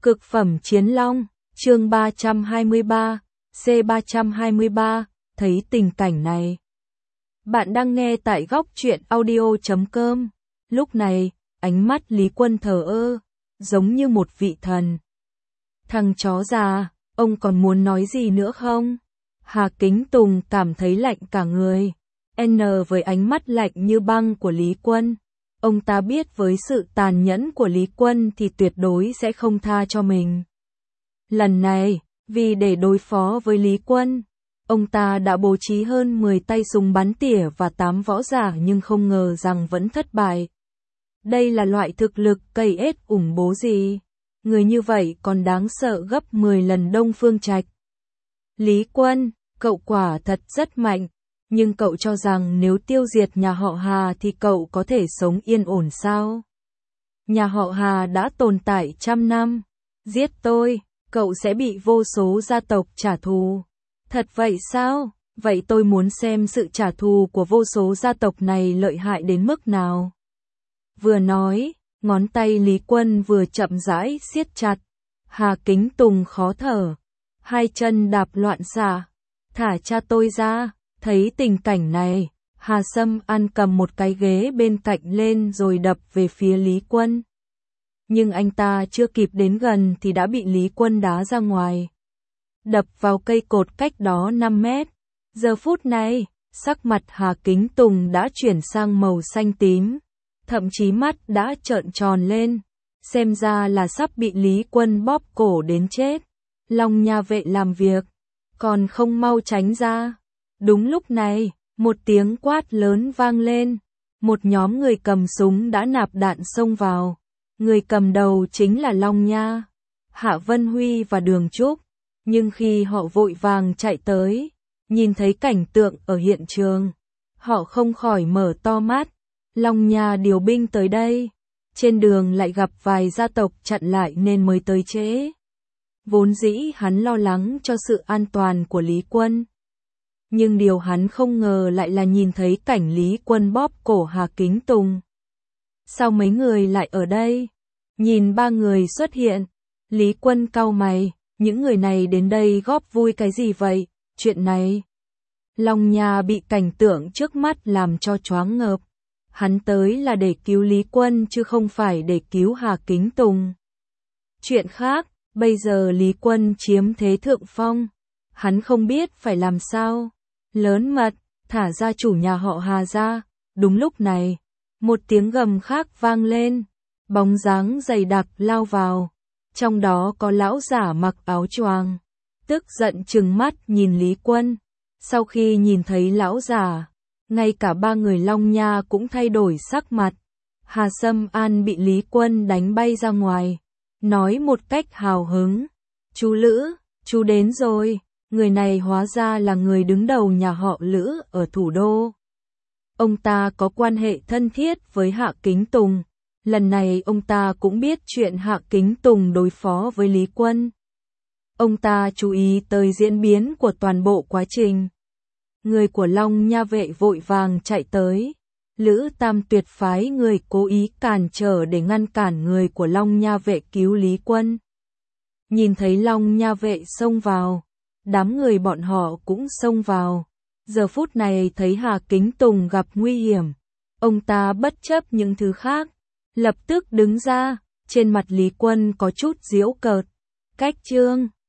Cực phẩm chiến long, chương 323, C323, thấy tình cảnh này. Bạn đang nghe tại góc truyện audio.com. Lúc này, ánh mắt Lý Quân thờ ơ, giống như một vị thần. Thằng chó già, ông còn muốn nói gì nữa không? Hà Kính Tùng cảm thấy lạnh cả người. Với ánh mắt lạnh như băng của Lý Quân. Ông ta biết với sự tàn nhẫn của Lý Quân thì tuyệt đối sẽ không tha cho mình. Lần này, vì để đối phó với Lý Quân, ông ta đã bố trí hơn 10 tay súng bắn tỉa và 8 võ giả nhưng không ngờ rằng vẫn thất bại. Đây là loại thực lực cây ết ủng bố gì? Người như vậy còn đáng sợ gấp 10 lần Đông Phương Trạch. Lý Quân, cậu quả thật rất mạnh. Nhưng cậu cho rằng nếu tiêu diệt nhà họ Hà thì cậu có thể sống yên ổn sao? Nhà họ Hà đã tồn tại trăm năm. Giết tôi, cậu sẽ bị vô số gia tộc trả thù. Thật vậy sao? Vậy tôi muốn xem sự trả thù của vô số gia tộc này lợi hại đến mức nào. Vừa nói, ngón tay Lý Quân vừa chậm rãi siết chặt. Hà Kính Tùng khó thở. Hai chân đạp loạn xạ. Thả cha tôi ra. Thấy tình cảnh này, Hà Sâm An cầm một cái ghế bên cạnh lên rồi đập về phía Lý Quân. Nhưng anh ta chưa kịp đến gần thì đã bị Lý Quân đá ra ngoài. Đập vào cây cột cách đó 5 mét. Giờ phút này, sắc mặt Hà Kính Tùng đã chuyển sang màu xanh tím. Thậm chí mắt đã trợn tròn lên. Xem ra là sắp bị Lý Quân bóp cổ đến chết. Long Nha Vệ làm việc, còn không mau tránh ra. Đúng lúc này, một tiếng quát lớn vang lên. Một nhóm người cầm súng đã nạp đạn xông vào. Người cầm đầu chính là Long Nha, Hạ Vân Huy và Đường Trúc. Nhưng khi họ vội vàng chạy tới, nhìn thấy cảnh tượng ở hiện trường, họ không khỏi mở to mắt. Long Nha điều binh tới đây. Trên đường lại gặp vài gia tộc chặn lại nên mới tới trễ. Vốn dĩ hắn lo lắng cho sự an toàn của Lý Quân. Nhưng điều hắn không ngờ lại là nhìn thấy cảnh Lý Quân bóp cổ Hà Kính Tùng. Sao mấy người lại ở đây? Nhìn ba người xuất hiện, Lý Quân cau mày, những người này đến đây góp vui cái gì vậy? Chuyện này, Long Nha bị cảnh tượng trước mắt làm cho choáng ngợp. Hắn tới là để cứu Lý Quân chứ không phải để cứu Hà Kính Tùng. Chuyện khác, bây giờ Lý Quân chiếm thế thượng phong. Hắn không biết phải làm sao. Lớn mật, thả ra chủ nhà họ Hà ra. Đúng lúc này, một tiếng gầm khác vang lên. Bóng dáng dày đặc lao vào. Trong đó có lão giả mặc áo choàng. Tức giận trừng mắt nhìn Lý Quân. Sau khi nhìn thấy lão giả, ngay cả ba người Long Nha cũng thay đổi sắc mặt. Hà Sâm An bị Lý Quân đánh bay ra ngoài. Nói một cách hào hứng. Chú Lữ, chú đến rồi. Người này hóa ra là người đứng đầu nhà họ Lữ ở thủ đô. Ông ta có quan hệ thân thiết với Hạ Kính Tùng. Lần này ông ta cũng biết chuyện Hạ Kính Tùng đối phó với Lý Quân. Ông ta chú ý tới diễn biến của toàn bộ quá trình. Người của Long Nha Vệ vội vàng chạy tới. Lữ Tam Tuyệt phái người cố ý cản trở để ngăn cản người của Long Nha Vệ cứu Lý Quân. Nhìn thấy Long Nha Vệ xông vào. Đám người bọn họ cũng xông vào. Giờ phút này thấy Hà Kính Tùng gặp nguy hiểm. Ông ta bất chấp những thứ khác. Lập tức đứng ra. Trên mặt Lý Quân có chút giễu cợt. Cách chương.